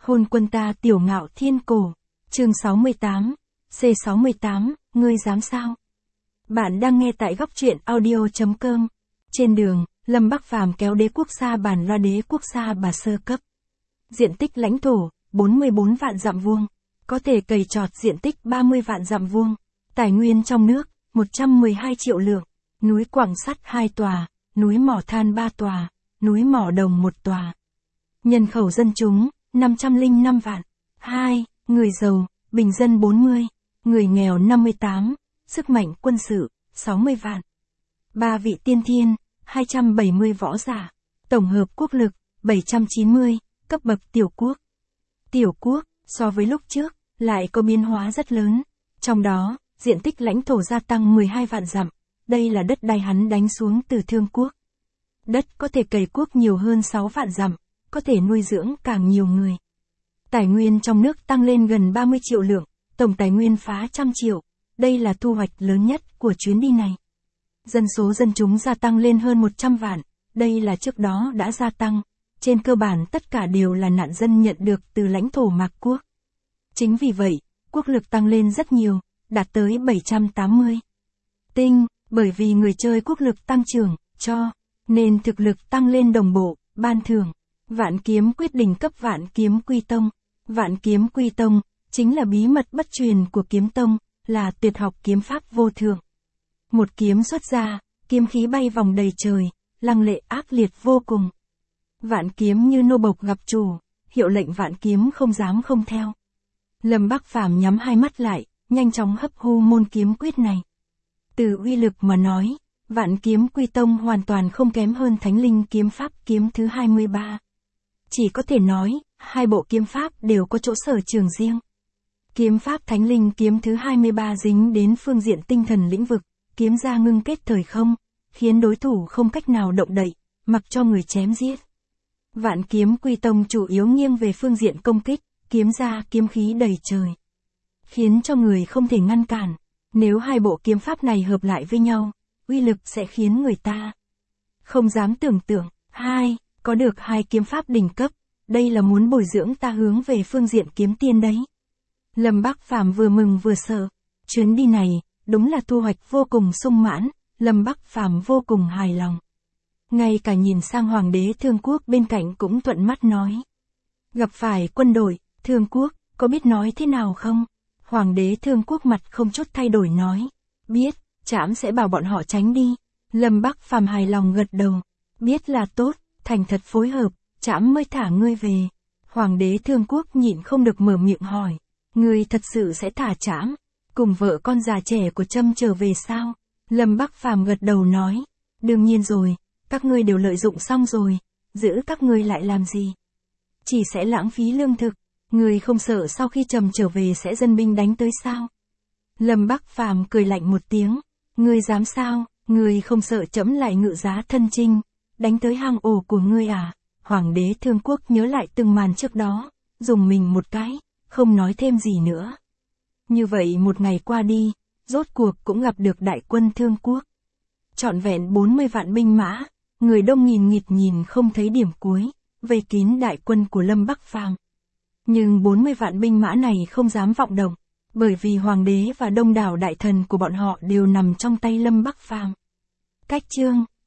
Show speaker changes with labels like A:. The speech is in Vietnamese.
A: Hôn quân ta tiểu ngạo thiên cổ. Chương 68. C68, ngươi dám sao? Bạn đang nghe tại góc truyện audio.com. Trên đường, Lâm Bắc Phàm kéo đế quốc Sa Bản loa đế quốc Sa Bà sơ cấp. Diện tích lãnh thổ, 44 vạn dặm vuông. Có thể cày trọt diện tích 30 vạn dặm vuông. Tài nguyên trong nước, 112 triệu lượng. Núi quặng sắt 2 tòa, núi mỏ than 3 tòa, núi mỏ đồng 1 tòa. Nhân khẩu dân chúng, 505 vạn. 2. Người giàu, bình dân 40. Người nghèo 58. Sức mạnh quân sự, 60 vạn. 3 vị tiên thiên, 270 võ giả. Tổng hợp quốc lực, 790, cấp bậc tiểu quốc. Tiểu quốc, so với lúc trước, lại có biến hóa rất lớn. Trong đó, diện tích lãnh thổ gia tăng 12 vạn dặm. Đây là đất đai hắn đánh xuống từ Thương quốc. Đất có thể cày cuốc nhiều hơn 6 vạn dặm, có thể nuôi dưỡng càng nhiều người. Tài nguyên trong nước tăng lên gần 30 triệu lượng, tổng tài nguyên phá 100 triệu. Đây là thu hoạch lớn nhất của chuyến đi này. Dân số dân chúng gia tăng lên hơn 100 vạn, đây là trước đó đã gia tăng. Trên cơ bản tất cả đều là nạn dân nhận được từ lãnh thổ Mạc quốc. Chính vì vậy, quốc lực tăng lên rất nhiều, đạt tới 780. Tinh, bởi vì người chơi quốc lực tăng trưởng, nên thực lực tăng lên đồng bộ, ban thưởng. Vạn kiếm quyết đỉnh cấp Vạn kiếm quy tông. Vạn kiếm quy tông, chính là bí mật bất truyền của kiếm tông, là tuyệt học kiếm pháp vô thượng. Một kiếm xuất ra, kiếm khí bay vòng đầy trời, lăng lệ ác liệt vô cùng. Vạn kiếm như nô bộc gặp chủ, hiệu lệnh vạn kiếm không dám không theo. Lâm Bắc Phàm nhắm hai mắt lại, nhanh chóng hấp thu môn kiếm quyết này. Từ uy lực mà nói, Vạn kiếm quy tông hoàn toàn không kém hơn Thánh linh kiếm pháp kiếm thứ 23. Chỉ có thể nói, hai bộ kiếm pháp đều có chỗ sở trường riêng. Kiếm pháp Thánh linh kiếm thứ 23 dính đến phương diện tinh thần lĩnh vực, kiếm ra ngưng kết thời không, khiến đối thủ không cách nào động đậy, mặc cho người chém giết. Vạn kiếm quy tông chủ yếu nghiêng về phương diện công kích, kiếm ra kiếm khí đầy trời, khiến cho người không thể ngăn cản. Nếu hai bộ kiếm pháp này hợp lại với nhau, uy lực sẽ khiến người ta không dám tưởng tượng. 2. Có được hai kiếm pháp đỉnh cấp, đây là muốn bồi dưỡng ta hướng về phương diện kiếm tiên đấy. Lâm Bắc Phàm vừa mừng vừa sợ. Chuyến đi này, đúng là thu hoạch vô cùng sung mãn, Lâm Bắc Phàm vô cùng hài lòng. Ngay cả nhìn sang Hoàng đế Thương quốc bên cạnh cũng thuận mắt nói. Gặp phải quân đội, Thương quốc, có biết nói thế nào không? Hoàng đế Thương quốc mặt không chút thay đổi nói. Biết, trẫm sẽ bảo bọn họ tránh đi. Lâm Bắc Phàm hài lòng gật đầu. Biết là tốt, thành thật phối hợp, trẫm mới thả ngươi về. Hoàng đế Thương quốc nhịn không được mở miệng hỏi. Ngươi thật sự sẽ thả trẫm cùng vợ con già trẻ của trẫm trở về sao? Lâm Bắc Phàm gật đầu nói. Đương nhiên rồi, các ngươi đều lợi dụng xong rồi, giữ các ngươi lại làm gì? Chỉ sẽ lãng phí lương thực. Ngươi không sợ sau khi trẫm trở về sẽ dân binh đánh tới sao? Lâm Bắc Phàm cười lạnh một tiếng. Ngươi dám sao? Ngươi không sợ trẫm lại ngự giá thân chinh, đánh tới hang ổ của ngươi à? Hoàng đế Thương quốc nhớ lại từng màn trước đó, dùng mình một cái, không nói thêm gì nữa. Như vậy một ngày qua đi, rốt cuộc cũng gặp được đại quân Thương quốc. Trọn vẹn 40 vạn binh mã, người đông nghìn nghịt nhìn không thấy điểm cuối, vây kín đại quân của Lâm Bắc Phàm. Nhưng 40 vạn binh mã này không dám vọng động, bởi vì hoàng đế và đông đảo đại thần của bọn họ đều nằm trong tay Lâm Bắc Phàm. Cách chương